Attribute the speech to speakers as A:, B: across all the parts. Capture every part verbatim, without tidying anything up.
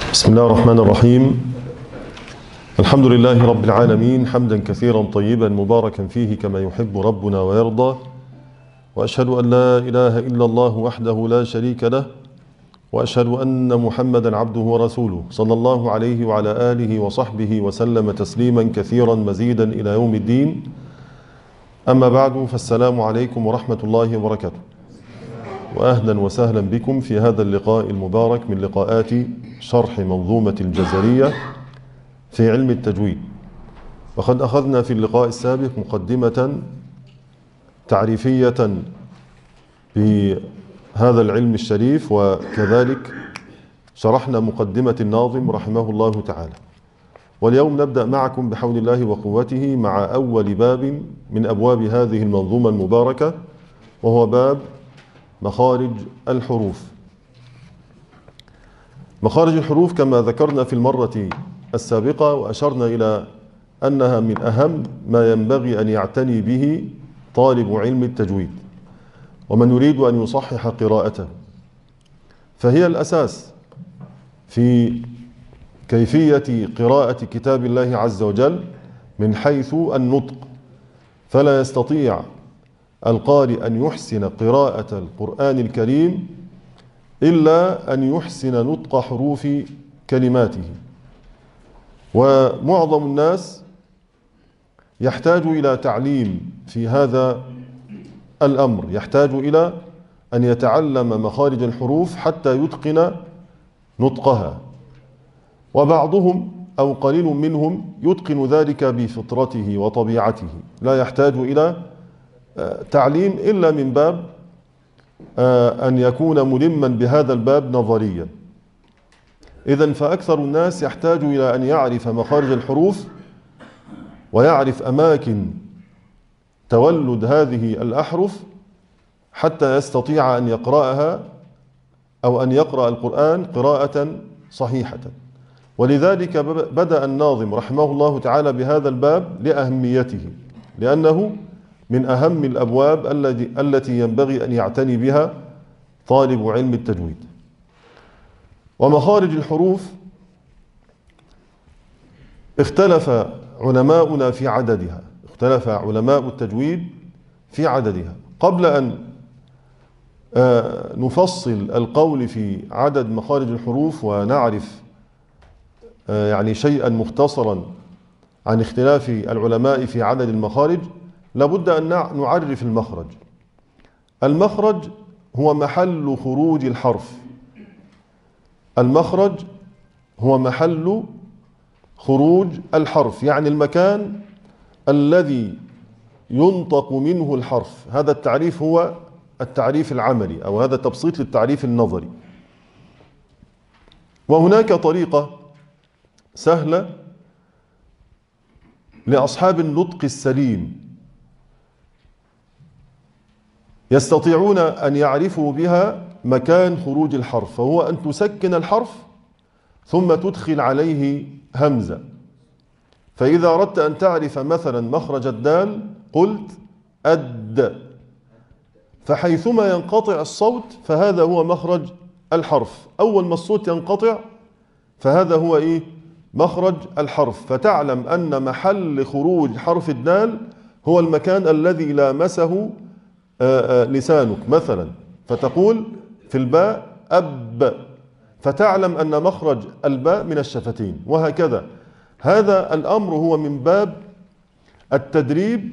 A: بسم الله الرحمن الرحيم. الحمد لله رب العالمين، حمدا كثيرا طيبا مباركا فيه كما يحب ربنا ويرضى، وأشهد أن لا إله إلا الله وحده لا شريك له، وأشهد أن محمدا عبده ورسوله صلى الله عليه وعلى آله وصحبه وسلم تسليما كثيرا مزيدا إلى يوم الدين. أما بعد، فالسلام عليكم ورحمة الله وبركاته، وأهلا وسهلا بكم في هذا اللقاء المبارك من لقاءات شرح منظومة الجزرية في علم التجويد. وقد أخذنا في اللقاء السابق مقدمة تعريفية بهذا العلم الشريف، وكذلك شرحنا مقدمة الناظم رحمه الله تعالى. واليوم نبدأ معكم بحول الله وقوته مع أول باب من أبواب هذه المنظومة المباركة، وهو باب مخارج الحروف. مخارج الحروف كما ذكرنا في المرة السابقة وأشرنا إلى أنها من أهم ما ينبغي أن يعتني به طالب علم التجويد ومن يريد أن يصحح قراءته، فهي الأساس في كيفية قراءة كتاب الله عز وجل من حيث النطق. فلا يستطيع القارئ أن يحسن قراءة القرآن الكريم إلا أن يحسن نطق حروف كلماته. ومعظم الناس يحتاج إلى تعليم في هذا الأمر، يحتاج إلى أن يتعلم مخارج الحروف حتى يتقن نطقها، وبعضهم أو قليل منهم يتقن ذلك بفطرته وطبيعته، لا يحتاج إلى تعليم إلا من باب أن يكون ملما بهذا الباب نظريا. إذن فأكثر الناس يحتاج إلى أن يعرف مخارج الحروف ويعرف أماكن تولد هذه الأحرف حتى يستطيع أن يقرأها أو أن يقرأ القرآن قراءة صحيحة. ولذلك بدأ الناظم رحمه الله تعالى بهذا الباب لأهميته، لأنه من أهم الأبواب التي ينبغي أن يعتني بها طالب علم التجويد. ومخارج الحروف اختلف علماؤنا في عددها، اختلف علماء التجويد في عددها. قبل أن نفصل القول في عدد مخارج الحروف ونعرف يعني شيئا مختصرا عن اختلاف العلماء في عدد المخارج، لابد أن نعرف المخرج. المخرج هو محل خروج الحرف. المخرج هو محل خروج الحرف، يعني المكان الذي ينطق منه الحرف. هذا التعريف هو التعريف العملي، أو هذا تبسيط للتعريف النظري. وهناك طريقة سهلة لأصحاب النطق السليم يستطيعون أن يعرفوا بها مكان خروج الحرف، فهو أن تسكن الحرف ثم تدخل عليه همزة. فإذا أردت أن تعرف مثلا مخرج الدال قلت أد، فحيثما ينقطع الصوت فهذا هو مخرج الحرف. أول ما الصوت ينقطع فهذا هو إيه؟ مخرج الحرف. فتعلم أن محل خروج حرف الدال هو المكان الذي لامسه لسانك مثلا، فتقول في الباء أب، فتعلم أن مخرج الباء من الشفتين، وهكذا. هذا الأمر هو من باب التدريب،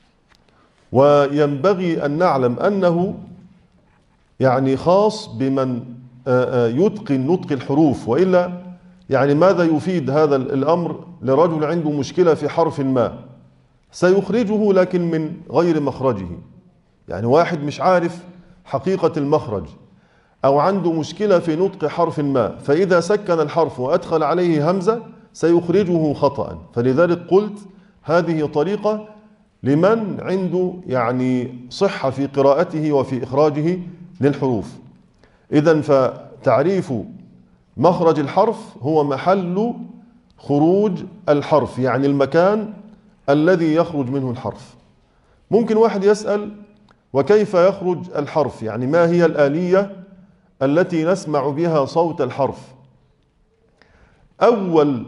A: وينبغي أن نعلم أنه يعني خاص بمن يتقن نطق الحروف. وإلا يعني ماذا يفيد هذا الأمر لرجل عنده مشكلة في حرف ما؟ سيخرجه لكن من غير مخرجه. يعني واحد مش عارف حقيقة المخرج أو عنده مشكلة في نطق حرف ما، فإذا سكن الحرف وأدخل عليه همزة سيخرجه خطأ. فلذلك قلت هذه طريقة لمن عنده يعني صحة في قراءته وفي إخراجه للحروف. إذن فتعريف مخرج الحرف هو محل خروج الحرف، يعني المكان الذي يخرج منه الحرف. ممكن واحد يسأل وكيف يخرج الحرف؟ يعني ما هي الآلية التي نسمع بها صوت الحرف؟ أول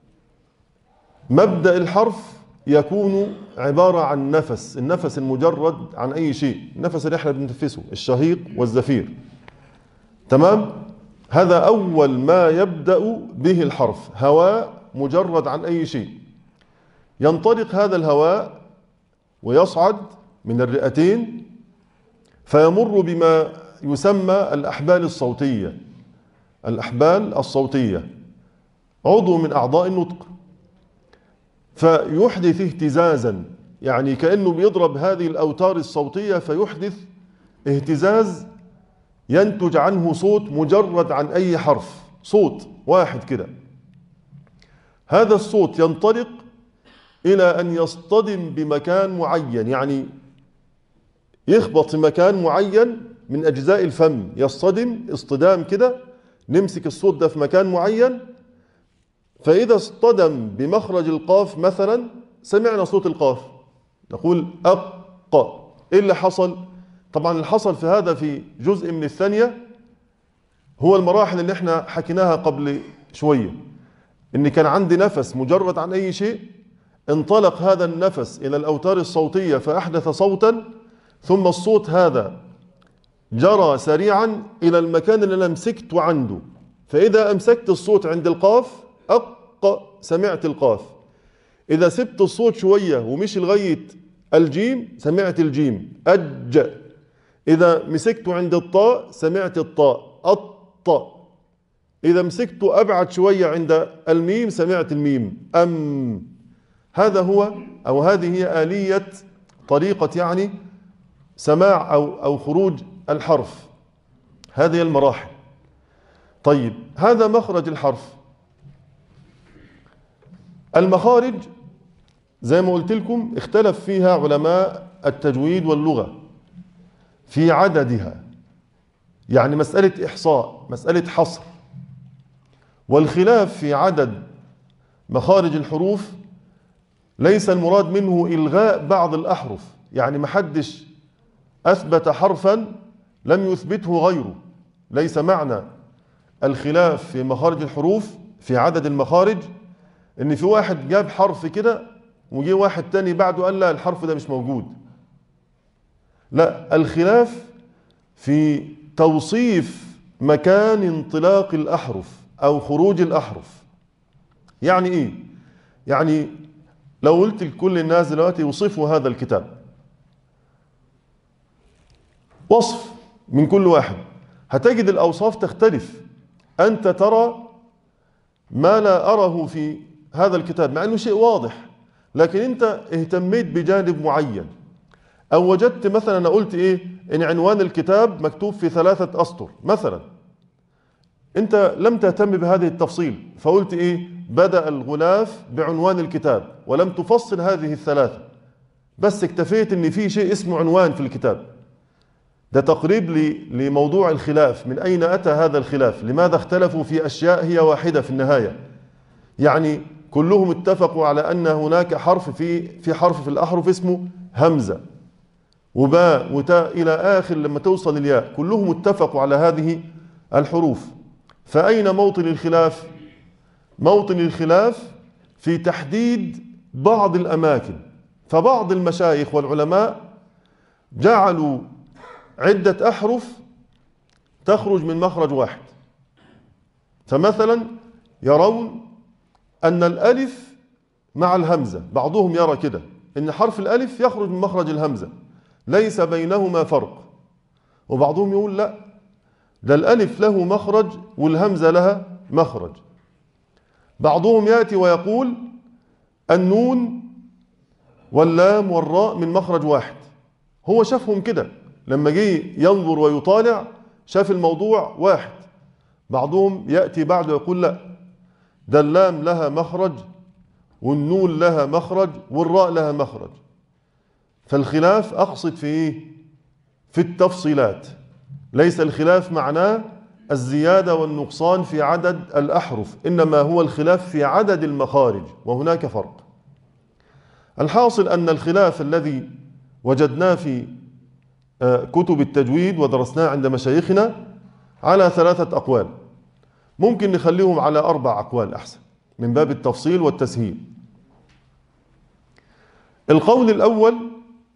A: مبدأ الحرف يكون عبارة عن نفس، النفس المجرد عن أي شيء، النفس اللي احنا بنتنفسه، الشهيق والزفير. تمام؟ هذا أول ما يبدأ به الحرف، هواء مجرد عن أي شيء. ينطلق هذا الهواء ويصعد من الرئتين فيمر بما يسمى الأحبال الصوتية. الأحبال الصوتية عضو من أعضاء النطق، فيحدث اهتزازا، يعني كأنه بيضرب هذه الأوتار الصوتية فيحدث اهتزاز ينتج عنه صوت مجرد عن أي حرف، صوت واحد كده. هذا الصوت ينطلق إلى أن يصطدم بمكان معين، يعني يخبط في مكان معين من أجزاء الفم، يصطدم اصطدام كده، نمسك الصوت ده في مكان معين، فإذا اصطدم بمخرج القاف مثلا سمعنا صوت القاف، نقول أق. إيه اللي حصل؟ طبعا اللي حصل في هذا في جزء من الثانية هو المراحل اللي احنا حكيناها قبل شوية، إن كان عندي نفس مجرد عن أي شيء، انطلق هذا النفس إلى الأوتار الصوتية فأحدث صوتا، ثم الصوت هذا جرى سريعا إلى المكان اللي أنا مسكت عنده، فإذا أمسكت الصوت عند القاف أق سمعت القاف، إذا سبت الصوت شوية ومشي لغاية الجيم سمعت الجيم أج، إذا مسكته عند الطاء سمعت الطاء الط، إذا مسكته أبعد شوية عند الميم سمعت الميم أم. هذا هو أو هذه هي آلية طريقة يعني سماع أو أو خروج الحرف، هذه المراحل. طيب هذا مخرج الحرف. المخارج زي ما قلت لكم اختلف فيها علماء التجويد واللغة في عددها، يعني مسألة إحصاء، مسألة حصر. والخلاف في عدد مخارج الحروف ليس المراد منه إلغاء بعض الأحرف، يعني محدش أثبت حرفا لم يثبته غيره، ليس معنى الخلاف في مخارج الحروف في عدد المخارج إن في واحد جاب حرف كده وجي واحد تاني بعده قال لا الحرف ده مش موجود. لا، الخلاف في توصيف مكان انطلاق الأحرف أو خروج الأحرف. يعني إيه؟ يعني لو قلت لكل الناس دلوقتي يوصفوا هذا الكتاب، وصف من كل واحد، هتجد الأوصاف تختلف. أنت ترى ما لا أره في هذا الكتاب مع أنه شيء واضح، لكن أنت اهتميت بجانب معين، أو وجدت مثلا أنا قلت إيه إن عنوان الكتاب مكتوب في ثلاثة أسطر مثلا، أنت لم تهتم بهذه التفصيل فقلت إيه بدأ الغلاف بعنوان الكتاب ولم تفصل هذه الثلاثة، بس اكتفيت إن في شيء اسمه عنوان في الكتاب. ده تقريب لموضوع الخلاف، من أين أتى هذا الخلاف؟ لماذا اختلفوا في أشياء هي واحدة في النهاية؟ يعني كلهم اتفقوا على أن هناك حرف في في حرف في الأحرف اسمه همزة وباء وتاء إلى آخر لما توصل الياء، كلهم اتفقوا على هذه الحروف. فأين موطن الخلاف؟ موطن الخلاف في تحديد بعض الأماكن. فبعض المشايخ والعلماء جعلوا عدة أحرف تخرج من مخرج واحد، فمثلا يرون أن الألف مع الهمزة، بعضهم يرى كده أن حرف الألف يخرج من مخرج الهمزة ليس بينهما فرق، وبعضهم يقول لا، ده الألف له مخرج والهمزة لها مخرج. بعضهم يأتي ويقول النون واللام والراء من مخرج واحد، هو شافهم كده لما جه ينظر ويطالع شاف الموضوع واحد. بعضهم يأتي بعده يقول لا، ده اللام لها مخرج والنون لها مخرج والراء لها مخرج. فالخلاف أقصد في إيه؟ في التفصيلات، ليس الخلاف معناه الزيادة والنقصان في عدد الأحرف، إنما هو الخلاف في عدد المخارج، وهناك فرق. الحاصل أن الخلاف الذي وجدناه في كتب التجويد ودرسناه عند مشايخنا على ثلاثة أقوال، ممكن نخليهم على أربع أقوال أحسن. من باب التفصيل والتسهيل. القول الأول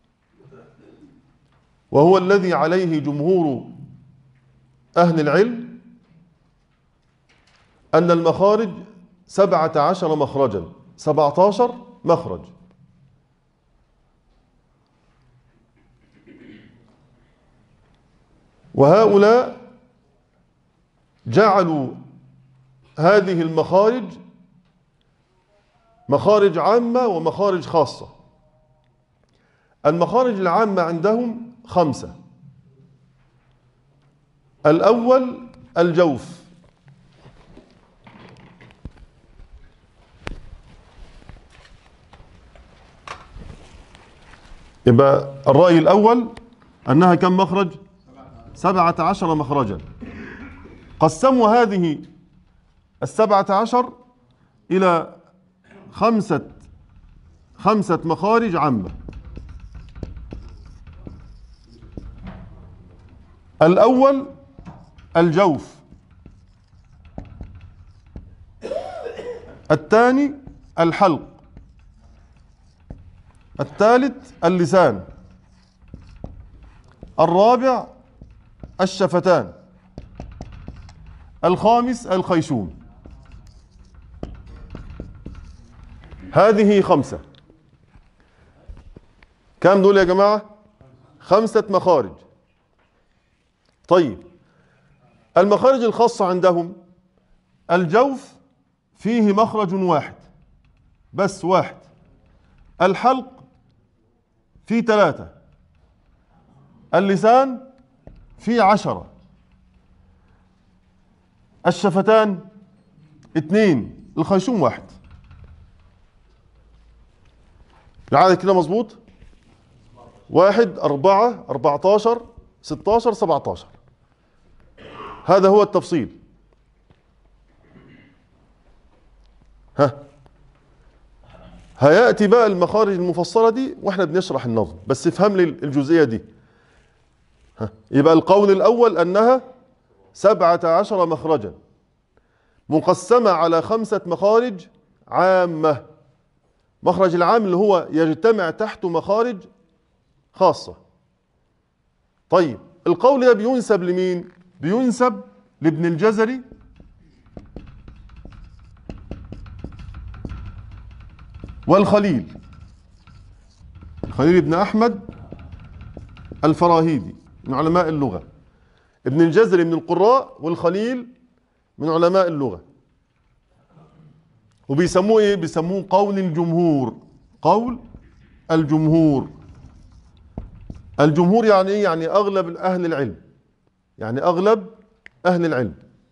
A: وهو الذي عليه جمهور أهل العلم أن المخارج سبعة عشر مخرجا، سبعة عشر مخرج. وهؤلاء جعلوا هذه المخارج مخارج عامة ومخارج خاصة. المخارج العامة عندهم خمسة. الأول الجوف، يبقى الرأي الأول أنها كم مخرج؟ سبعة عشر مخرجا. قسموا هذه السبعة عشر إلى خمسة خمسة مخارج عامة. الأول الجوف، الثاني الحلق، الثالث اللسان، الرابع الشفتان، الخامس الخيشوم. هذه خمسة. كم دول يا جماعة؟ خمسة مخارج. طيب المخارج الخاصة عندهم الجوف فيه مخرج واحد بس، واحد. الحلق فيه ثلاثة، اللسان فيه عشرة، الشفتان اثنين، الخيشوم واحد. العدد كده مظبوط؟ واحد، أربعة، أربعتاشر، ستاشر، سبعتاشر. هذا هو التفصيل. ها هيأتي بقى المخارج المفصلة دي واحنا بنشرح النظم، بس افهم لي الجزئية دي. ها يبقى القول الأول أنها سبعة عشر مخرجا مقسمة على خمسة مخارج عامة. مخرج العام اللي هو يجتمع تحته مخارج خاصة. طيب القول ده بينسب لمين؟ بينسب لابن الجزري والخليل، الخليل بن أحمد الفراهيدي من علماء اللغة. ابن الجزري من القراء والخليل من علماء اللغة. وبيسموه ايه؟ بيسموه قول الجمهور. قول الجمهور. الجمهور يعني ايه؟ يعني اغلب اهل العلم، يعني اغلب اهل العلم.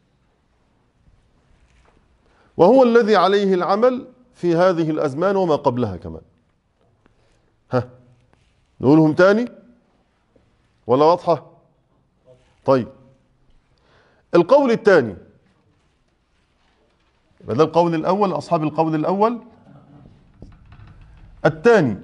A: وهو الذي عليه العمل في هذه الازمان وما قبلها كمان. ها نقولهم تاني ولا واضحة؟ طيب القول الثاني، ده القول الأول، أصحاب القول الأول. الثاني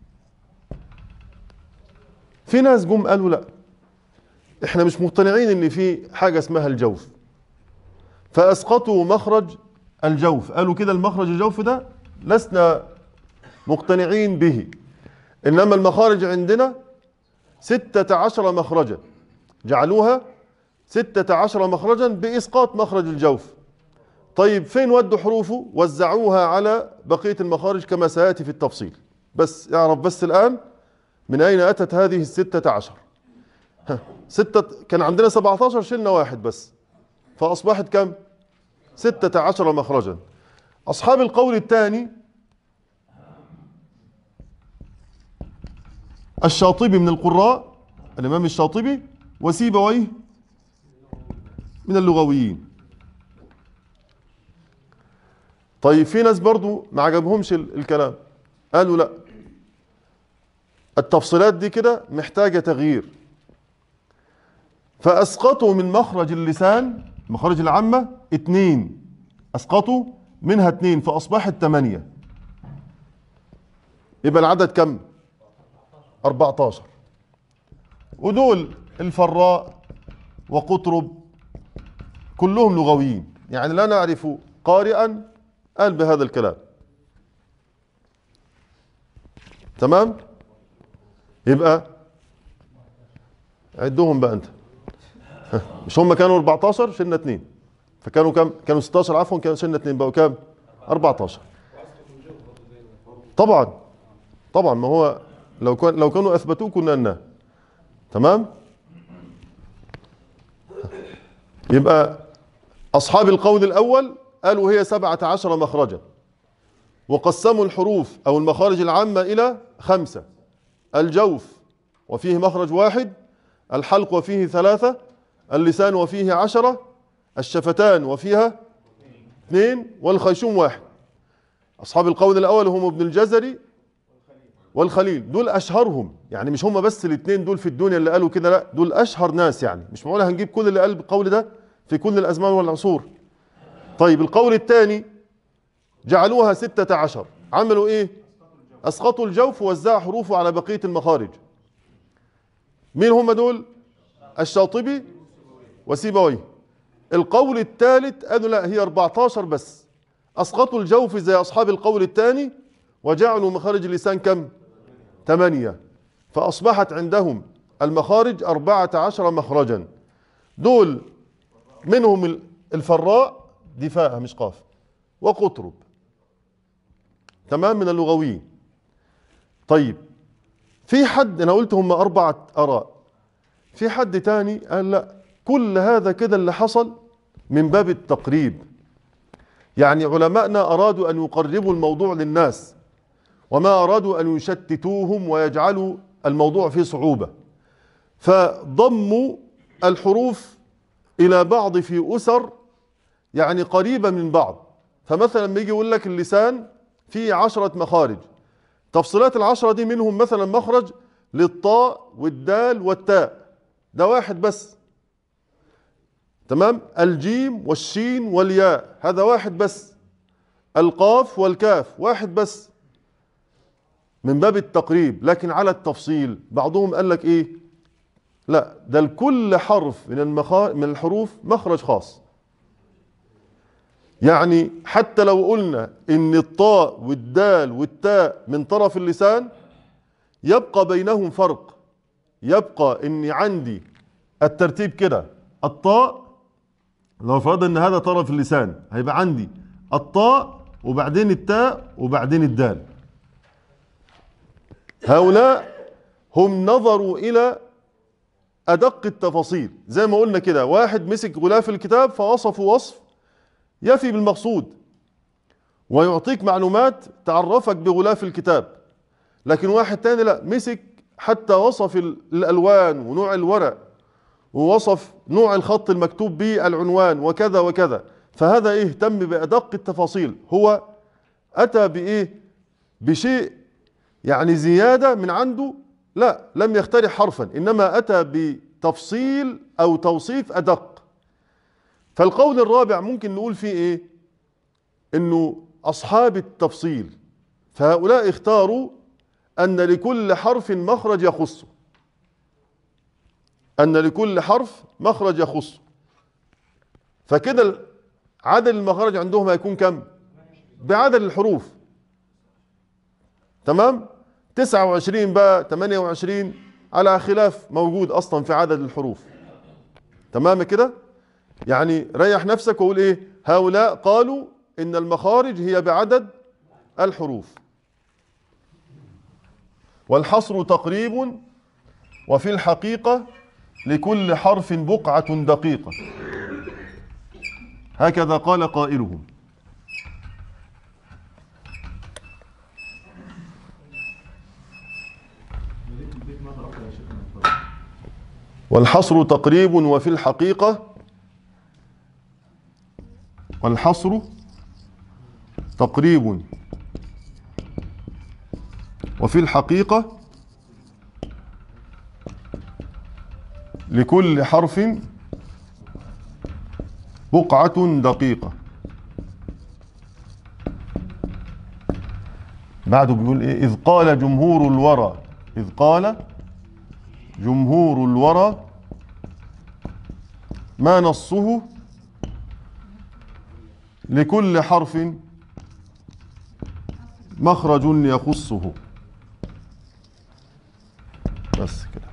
A: في ناس جم قالوا لا، احنا مش مقتنعين ان في حاجة اسمها الجوف، فأسقطوا مخرج الجوف. قالوا كده المخرج الجوف ده لسنا مقتنعين به، إنما المخارج عندنا ستة عشر مخرجا، جعلوها ستة عشر مخرجا بإسقاط مخرج الجوف. طيب فين ودوا حروفه؟ وزعوها على بقية المخارج كما سيأتي في التفصيل. بس اعرف بس الآن من أين أتت هذه الستة عشر. ستة كان عندنا سبعة عشر، شلنا واحد بس فأصبحت كم؟ ستة عشر مخرجا. أصحاب القول الثاني الشاطبي من القراء، الإمام الشاطبي، وسيبويه من اللغويين. طيب في ناس برضو ما عجبهمش الكلام، قالوا لا، التفصيلات دي كده محتاجة تغيير، فأسقطوا من مخرج اللسان، مخرج العامة، اتنين، أسقطوا منها اتنين فأصبحت ثمانية. يبقى العدد كم؟ أربعة عشر. ودول الفراء وقطرب كلهم لغويين، يعني لا نعرف قارئا قال بهذا الكلام. تمام؟ يبقى عدهم بقى انت. مش هم كانوا أربعتاشر شلنا اثنين، فكانوا كام؟ كانوا ستاشر عفوا، كانوا شلنا اثنين بقوا كام؟ أربعتاشر. طبعا طبعا ما هو لو كان لو كانوا اثبتوه كنا قلناه. تمام؟ يبقى اصحاب القول الاول قالوا هي سبعة عشر مخرجا، وقسموا الحروف او المخارج العامة الى خمسة: الجوف وفيه مخرج واحد، الحلق وفيه ثلاثة، اللسان وفيه عشرة، الشفتان وفيها اثنين، والخيشوم واحد. أصحاب القول الأول هم ابن الجزري والخليل، دول أشهرهم، يعني مش هم بس الاثنين دول في الدنيا اللي قالوا كده، لا دول أشهر ناس، يعني مش معقول هنجيب كل اللي قال بالقول ده في كل الأزمان والعصور. طيب القول الثاني جعلوها ستة عشر، عملوا إيه؟ أسقطوا الجوف ووزعوا حروفه على بقية المخارج. مين هم دول؟ الشاطبي وسيبويه. القول الثالث قالوا لا هي أربعتاشر بس، أسقطوا الجوف زي أصحاب القول الثاني وجعلوا مخارج اللسان كم؟ ثمانية، فأصبحت عندهم المخارج أربعة عشر مخرجا. دول منهم الفراء، دي فاء مش قاف، وقطرب. تمام؟ من اللغويين. طيب في حد، أنا قلت هم أربعة آراء، في حد تاني قال لا كل هذا كده اللي حصل من باب التقريب، يعني علماءنا أرادوا أن يقربوا الموضوع للناس، وما أرادوا أن يشتتوهم ويجعلوا الموضوع فيه صعوبة، فضموا الحروف إلى بعض في أسر يعني قريبة من بعض. فمثلا لما يجي يقول لك اللسان فيه عشرة مخارج، تفصيلات العشرة دي منهم مثلا مخرج للطاء والدال والتاء، ده واحد بس. تمام؟ الجيم والشين والياء هذا واحد بس. القاف والكاف واحد بس، من باب التقريب. لكن على التفصيل بعضهم قال لك ايه؟ لا ده لكل حرف من المخا... من الحروف مخرج خاص. يعني حتى لو قلنا ان الطاء والدال والتاء من طرف اللسان، يبقى بينهم فرق. يبقى اني عندي الترتيب كده: الطاء لو فرضنا ان هذا طرف اللسان هيبقى عندي الطاء وبعدين التاء وبعدين الدال. هؤلاء هم نظروا الى ادق التفاصيل، زي ما قلنا كده، واحد مسك غلاف الكتاب فوصفه وصف يفي بالمقصود ويعطيك معلومات تعرفك بغلاف الكتاب. لكن واحد تاني لا، مسك حتى وصف الالوان ونوع الورق، ووصف نوع الخط المكتوب به العنوان وكذا وكذا. فهذا ايه؟ اهتم بأدق التفاصيل. هو أتى بإيه؟ بشيء يعني زيادة من عنده، لا لم يخترع حرفا، إنما أتى بتفصيل أو توصيف أدق. فالقول الرابع ممكن نقول فيه إيه؟ إنه أصحاب التفصيل، فهؤلاء اختاروا أن لكل حرف مخرج يخصه، أن لكل حرف مخرج يخصه. فكده عدد المخارج عندهم هيكون كم؟ بعدد الحروف. تمام؟ تسعة وعشرين بقى، ثمانية وعشرين، على خلاف موجود أصلا في عدد الحروف. تمام كده؟ يعني ريح نفسك وقول إيه؟ هؤلاء قالوا إن المخارج هي بعدد الحروف. والحصر تقريب، وفي الحقيقة لكل حرف بقعة دقيقة، هكذا قال قائلهم. والحصر تقريب وفي الحقيقة، والحصر تقريب وفي الحقيقة لكل حرف بقعة دقيقة. بعده بيقول ايه؟ إذ قال جمهور الورى، إذ قال جمهور الورى ما نصه لكل حرف مخرج يخصه. بس كده.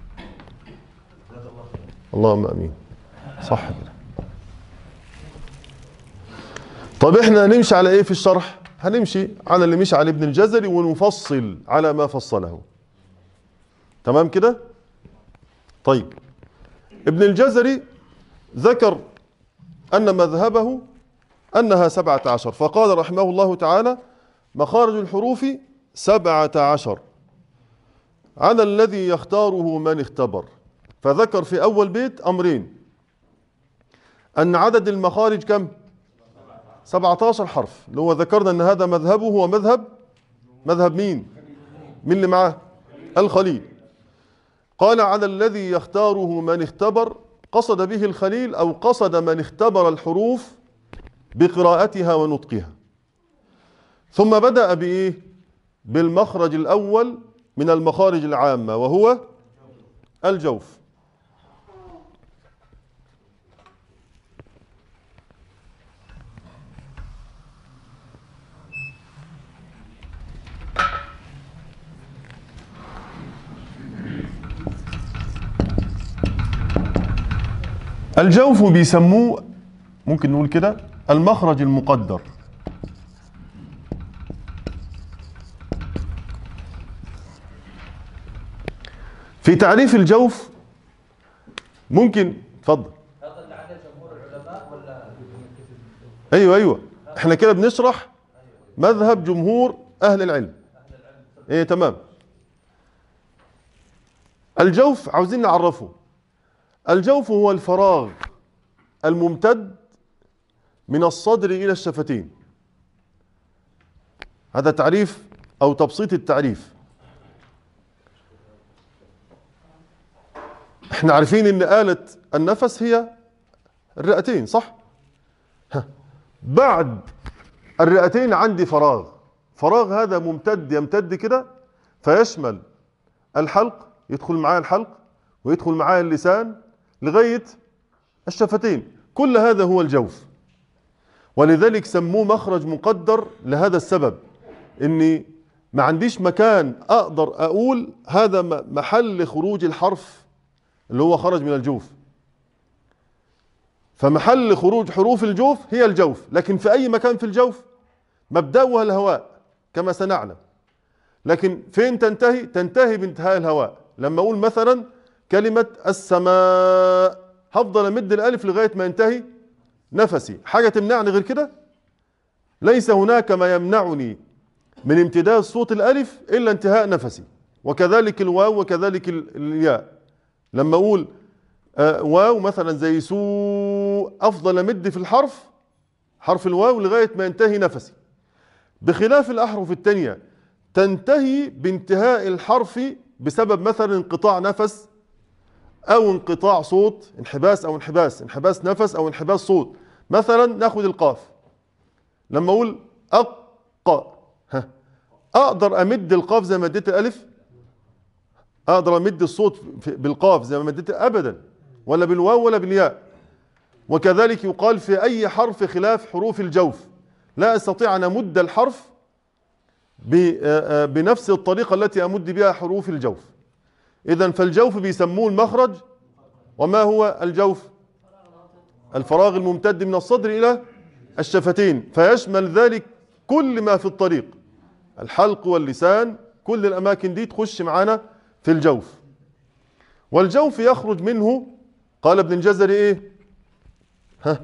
A: اللهم امين. صح كده. طب احنا هنمشي على ايه في الشرح؟ هنمشي على اللي مشي على ابن الجزري ونفصل على ما فصله. تمام كده؟ طيب ابن الجزري ذكر أن مذهبه أنها سبعة عشر، فقال رحمه الله تعالى: مخارج الحروف سبعة عشر على الذي يختاره من اختبر. فذكر في أول بيت أمرين: أن عدد المخارج كم؟ سبعة عشر حرف، اللي هو ذكرنا أن هذا مذهبه هو مذهب مذهب مين؟ مين اللي معاه؟ الخليل. قال: على الذي يختاره من اختبر، قصد به الخليل أو قصد من اختبر الحروف بقراءتها ونطقها. ثم بدأ بإيه؟ بالمخرج الأول من المخارج العامة، وهو الجوف. الجوف بيسموه، ممكن نقول كده، المخرج المقدر. في تعريف الجوف ممكن اتفضل.
B: هذا اللي عليه جمهور العلماء ولا؟
A: ايوه ايوه احنا كده بنشرح مذهب جمهور اهل العلم. ايه تمام. الجوف عاوزين نعرفه. الجوف هو الفراغ الممتد من الصدر إلى الشفتين. هذا تعريف أو تبسيط التعريف. احنا عارفين ان آلة النفس هي الرئتين، صح؟ ها. بعد الرئتين عندي فراغ. فراغ هذا ممتد، يمتد كده فيشمل الحلق، يدخل معاه الحلق ويدخل معاه اللسان لغاية الشفتين. كل هذا هو الجوف، ولذلك سموه مخرج مقدر لهذا السبب، اني ما عنديش مكان اقدر اقول هذا محل خروج الحرف اللي هو خرج من الجوف. فمحل خروج حروف الجوف هي الجوف، لكن في اي مكان في الجوف مبدأها الهواء كما سنعلم. لكن فين تنتهي؟ تنتهي بانتهاء الهواء. لما اقول مثلا كلمة السماء، هفضل امد الالف لغاية ما ينتهي نفسي. حاجة تمنعني غير كده؟ ليس هناك ما يمنعني من امتداد صوت الالف الا انتهاء نفسي. وكذلك الواو وكذلك الياء. لما اقول آه واو مثلا زي سوء، افضل امد في الحرف حرف الواو لغاية ما ينتهي نفسي. بخلاف الاحرف التانية تنتهي بانتهاء الحرف بسبب مثلا انقطاع نفس او انقطاع صوت، انحباس او انحباس انحباس نفس او انحباس صوت. مثلا ناخد القاف، لما اقول اق ها، اقدر امد القاف زي ما مديت الالف؟ اقدر امد الصوت بالقاف زي ما مديت؟ ابدا، ولا بالواو ولا بالياء. وكذلك يقال في اي حرف خلاف حروف الجوف، لا استطيع ان امد الحرف بنفس الطريقة التي امد بها حروف الجوف. اذا فالجوف بيسموه المخرج. وما هو الجوف؟ الفراغ الممتد من الصدر الى الشفتين، فيشمل ذلك كل ما في الطريق، الحلق واللسان، كل الاماكن دي تخش معانا في الجوف. والجوف يخرج منه، قال ابن الجزري ايه؟ ها،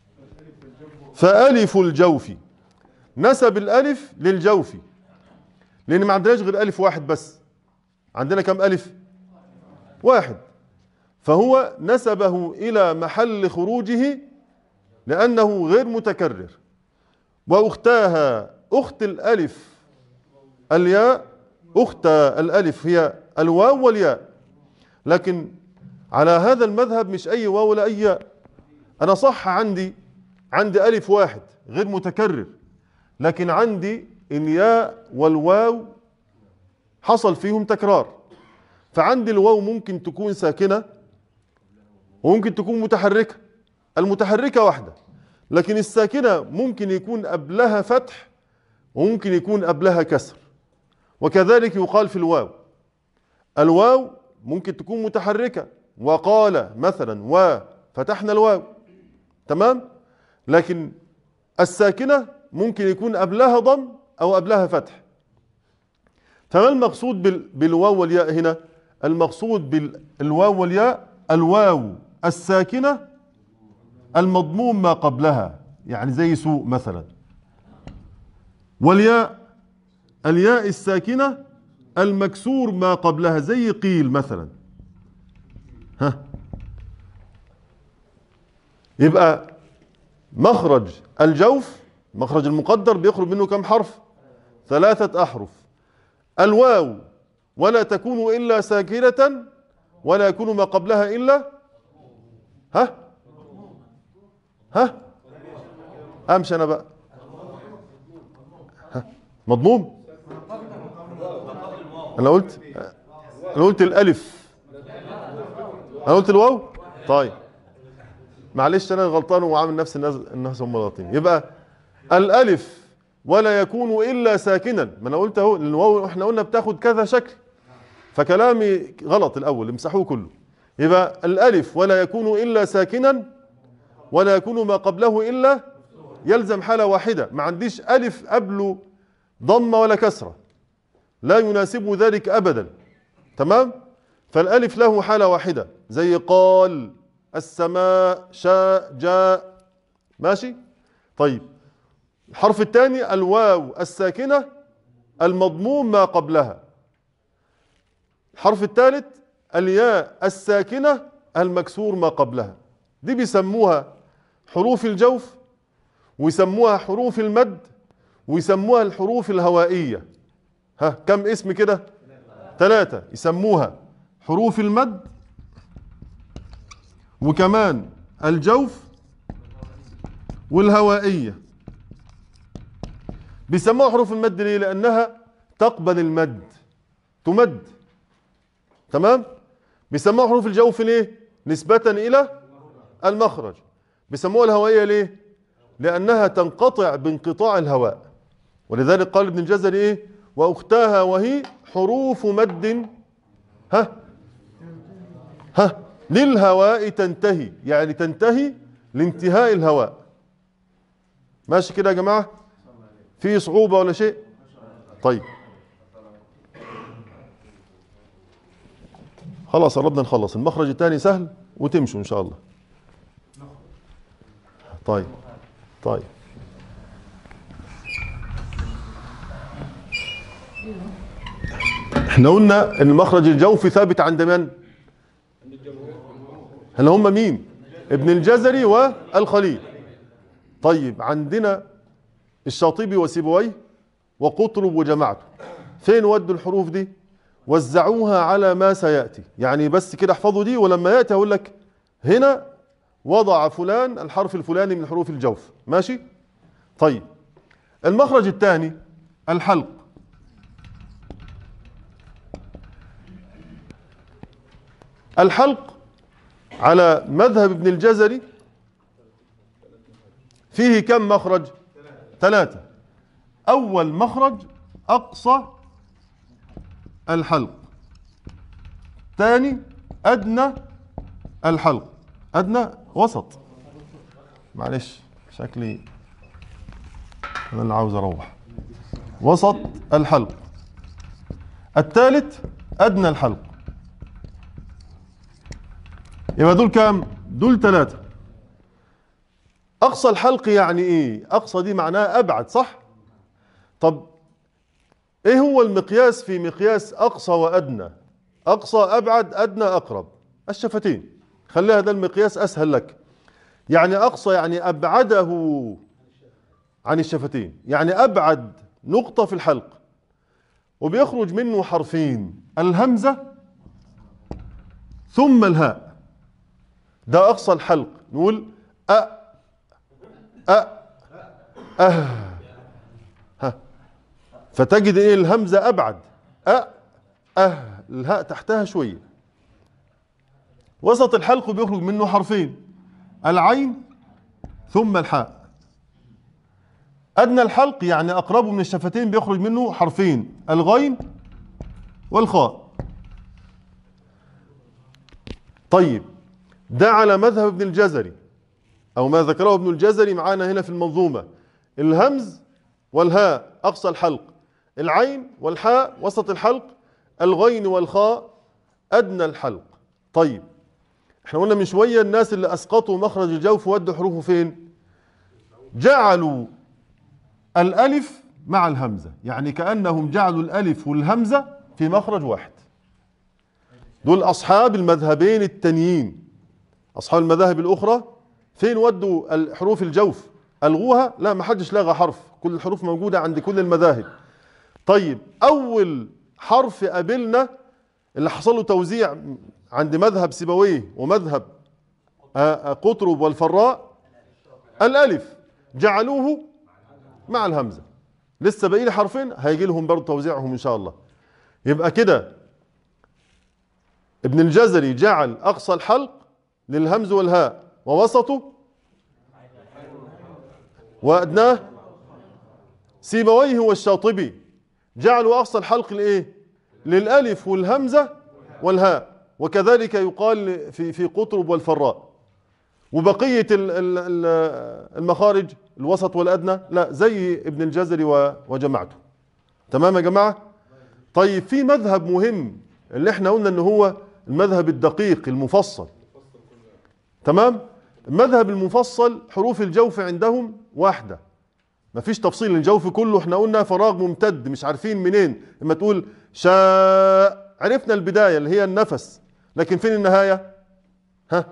A: فألف الجوف. نسب الالف للجوف، لان ما عندناش غير الف واحد بس. عندنا كم الف؟ واحد. فهو نسبه الى محل خروجه لانه غير متكرر. واختاها، اخت الالف الياء، اخت الالف هي الواو والياء. لكن على هذا المذهب مش اي واو ولا اي ياء. انا صح عندي عندي الف واحد غير متكرر، لكن عندي الياء والواو حصل فيهم تكرار. فعندي الواو ممكن تكون ساكنة وممكن تكون متحركة. المتحركة واحدة، لكن الساكنة ممكن يكون قبلها فتح وممكن يكون قبلها كسر. وكذلك يقال في الواو. الواو ممكن تكون متحركة، وقال مثلا وفتحنا الواو، تمام؟ لكن الساكنة ممكن يكون قبلها ضم أو قبلها فتح. فما المقصود بالواو والياء هنا؟ المقصود بالواو والياء الواو الساكنة المضموم ما قبلها، يعني زي سوء مثلا. والياء الياء الساكنة المكسور ما قبلها، زي قيل مثلا. ها، يبقى مخرج الجوف، مخرج المقدر، بيخرج منه كم حرف؟ ثلاثة أحرف. الواو ولا تكون إلا ساكنة، ولا يكون ما قبلها إلا ها ها أمشي أنا بقى. ها مضموم. أنا قلت أنا قلت الألف، أنا قلت الواو. طيب معلش أنا غلطان وعامل نفس الناس الناس هم غلطين. يبقى الألف ولا يكون إلا ساكنا، ما أنا قلت أهو، لأن الواو إحنا قلنا بتاخد كذا شكل، فكلامي غلط الأول، امسحوه كله. يبقى الألف ولا يكون إلا ساكنا، ولا يكون ما قبله إلا، يلزم حالة واحدة، ما عنديش ألف قبله ضمة ولا كسرة، لا يناسب ذلك أبدا، تمام؟ فالألف له حالة واحدة، زي قال، السماء، شاء، جاء، ماشي؟ طيب الحرف الثاني الواو الساكنة المضموم ما قبلها. الحرف الثالث الياء الساكنة المكسور ما قبلها. دي بيسموها حروف الجوف، ويسموها حروف المد، ويسموها الحروف الهوائية. ها كم اسم كده؟ ثلاثة. يسموها حروف المد، وكمان الجوف، والهوائية. بيسموها حروف المد ليه؟ لأنها تقبل المد، تمد، تمام؟ بيسموها حروف الجوف ليه؟ نسبة إلى المخرج. بيسموها الهوائية ليه؟ لأنها تنقطع بانقطاع الهواء. ولذلك قال ابن الجزري إيه؟ وأختاها وهي حروف مد ها ها للهواء تنتهي، يعني تنتهي لانتهاء الهواء. ماشي كده يا جماعة؟ في صعوبة ولا شيء؟ طيب خلاص قربنا نخلص. المخرج الثاني سهل وتمشوا إن شاء الله. طيب طيب احنا قلنا ان المخرج الجوفي ثابت عند من؟ هل هم مين؟ ابن الجزري والخليل. طيب عندنا الشاطبي وسيبويه وقطرب وجماعته، فين ودوا الحروف دي؟ وزعوها على ما سيأتي، يعني بس كده احفظوا دي، ولما يأتي أقول لك هنا وضع فلان الحرف الفلاني من حروف الجوف، ماشي؟ طيب المخرج الثاني الحلق. الحلق على مذهب ابن الجزري فيه كم مخرج؟ ثلاثة. أول مخرج أقصى الحلق، ثاني أدنى الحلق، أدنى وسط، معلش شكلي أنا اللي عاوز أروح، وسط الحلق، الثالث أدنى الحلق. يبقى دول كام؟ دول ثلاثة. أقصى الحلق يعني إيه؟ أقصى دي معناها أبعد، صح؟ طب إيه هو المقياس في مقياس أقصى وأدنى؟ أقصى أبعد، أدنى أقرب. الشفتين، خليها ده المقياس أسهل لك. يعني أقصى يعني أبعده عن الشفتين، يعني أبعد نقطة في الحلق، وبيخرج منه حرفين، الهمزة ثم الهاء. ده أقصى الحلق. نقول أ أ أه ها، فتجد إيه؟ الهمزة أبعد، أ أه، الهاء تحتها شوية. وسط الحلق بيخرج منه حرفين، العين ثم الحاء. أدنى الحلق يعني أقربه من الشفتين بيخرج منه حرفين، الغين والخاء. طيب ده على مذهب ابن الجزري أو ما ذكره ابن الجزري معانا هنا في المنظومة. الهمز والهاء أقصى الحلق، العين والحاء وسط الحلق، الغين والخاء أدنى الحلق. طيب احنا قلنا من شوية الناس اللي أسقطوا مخرج الجوف ودوا حروفه فين؟ جعلوا الألف مع الهمزة، يعني كأنهم جعلوا الألف والهمزة في مخرج واحد. دول أصحاب المذهبين التانيين. أصحاب المذاهب الأخرى فين ودوا الحروف الجوف؟ ألغوها؟ لا، ما حدش لغى حرف، كل الحروف موجودة عند كل المذاهب. طيب أول حرف قابلنا اللي حصل له توزيع عند مذهب سيبويه ومذهب قطرب والفراء الألف، جعلوه مع الهمزة. لسه باقي لي حرفين هيجي لهم برضه توزيعهم إن شاء الله. يبقى كده ابن الجزري جعل أقصى الحلق للهمز والهاء ووسطه وأدناه. سيبويه والشاطبي جعلوا أقصى الحلق لإيه؟ للألف والهمزة والهاء، وكذلك يقال في في قطرب والفراء. وبقية المخارج الوسط والأدنى لا، زي ابن الجزري وجماعته. تمام يا جماعة؟ طيب في مذهب مهم اللي احنا قلنا ان هو المذهب الدقيق المفصل. تمام؟ المذهب المفصل حروف الجوف عندهم واحدة، مفيش تفصيل. الجوف كله احنا قلنا فراغ ممتد، مش عارفين منين. لما تقول شاء عرفنا البداية اللي هي النفس، لكن فين النهاية؟ ها؟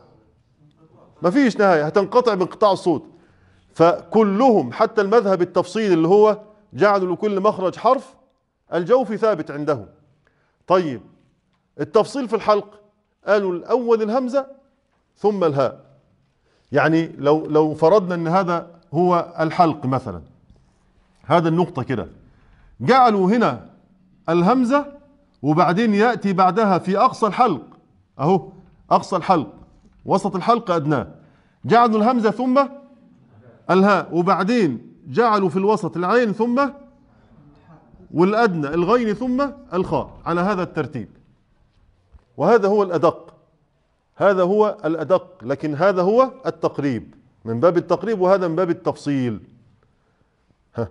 A: مفيش نهاية، هتنقطع بانقطاع الصوت. فكلهم حتى المذهب التفصيل اللي هو جعلوا لكل مخرج حرف، الجوف ثابت عندهم. طيب التفصيل في الحلق قالوا الأول الهمزة ثم الهاء. يعني لو لو فرضنا ان هذا هو الحلق مثلا، هذا النقطة كده، جعلوا هنا الهمزة وبعدين يأتي بعدها في أقصى الحلق، أهو أقصى الحلق وسط الحلق أدناه، جعلوا الهمزة ثم الهاء، وبعدين جعلوا في الوسط العين ثم والأدنى الغين ثم الخاء، على هذا الترتيب. وهذا هو الأدق، هذا هو الأدق، لكن هذا هو التقريب، من باب التقريب، وهذا من باب التفصيل. ها.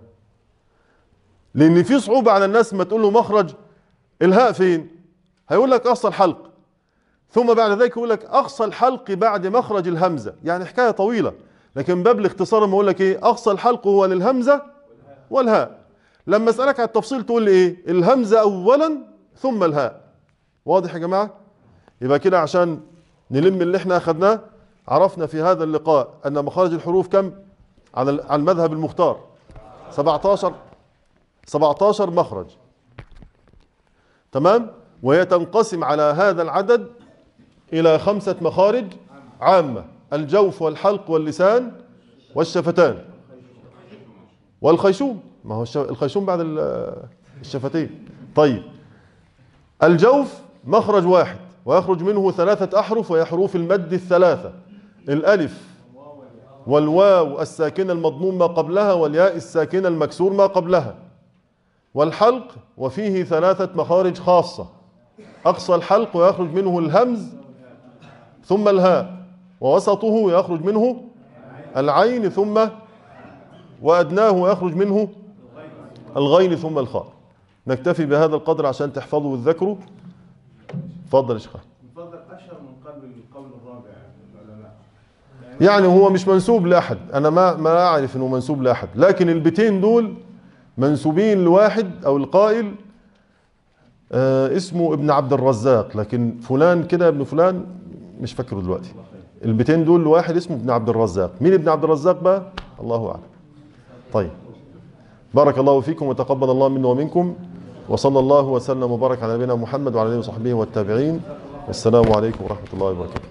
A: لأن في صعوبة على الناس ما تقول له مخرج الهاء فين؟ هيقول لك أقصى الحلق، ثم بعد ذلك يقول لك أقصى الحلق بعد مخرج الهمزة، يعني حكاية طويلة. لكن من باب الاختصار ما أقول لك إيه؟ أقصى الحلق هو للهمزة والهاء. لما أسألك على التفصيل تقول لي إيه؟ الهمزة أولا ثم الهاء. واضح يا جماعة؟ يبقى كده عشان نلم اللي احنا أخذناه، عرفنا في هذا اللقاء أن مخارج الحروف كم على على المذهب المختار؟ سبعتاشر سبعتاشر مخرج. تمام؟ وهي تنقسم على هذا العدد إلى خمسة مخارج عامة: الجوف والحلق واللسان والشفتان والخيشوم. ما هو الخيشوم بعد الشفتين. طيب الجوف مخرج واحد ويخرج منه ثلاثة أحرف، وهي حروف المد الثلاثة: الألف والواو الساكنة المضموم ما قبلها، والياء الساكنة المكسور ما قبلها. والحلق وفيه ثلاثة مخارج خاصة: أقصى الحلق ويخرج منه الهمز ثم الهاء، ووسطه يخرج منه العين ثم وأدناه يخرج منه الغين ثم الخاء. نكتفي بهذا القدر عشان تحفظوا وتذكروا. اتفضل يا شيخ.
C: يفضل أشهر من قبل القول الرابع العلماء،
A: يعني هو مش منسوب لأحد، أنا ما ما أعرف إنه منسوب لأحد، لكن البيتين دول منسوبين لواحد أو القائل آه اسمه ابن عبد الرزاق، لكن فلان كده ابن فلان مش فاكره دلوقتي. البيتين دول لواحد اسمه ابن عبد الرزاق. مين ابن عبد الرزاق بقى؟ الله أعلم. طيب بارك الله فيكم وتقبل الله منا ومنكم، وصلى الله وسلم وبارك على نبينا محمد وعلى اله وصحبه والتابعين، والسلام عليكم ورحمة الله وبركاته.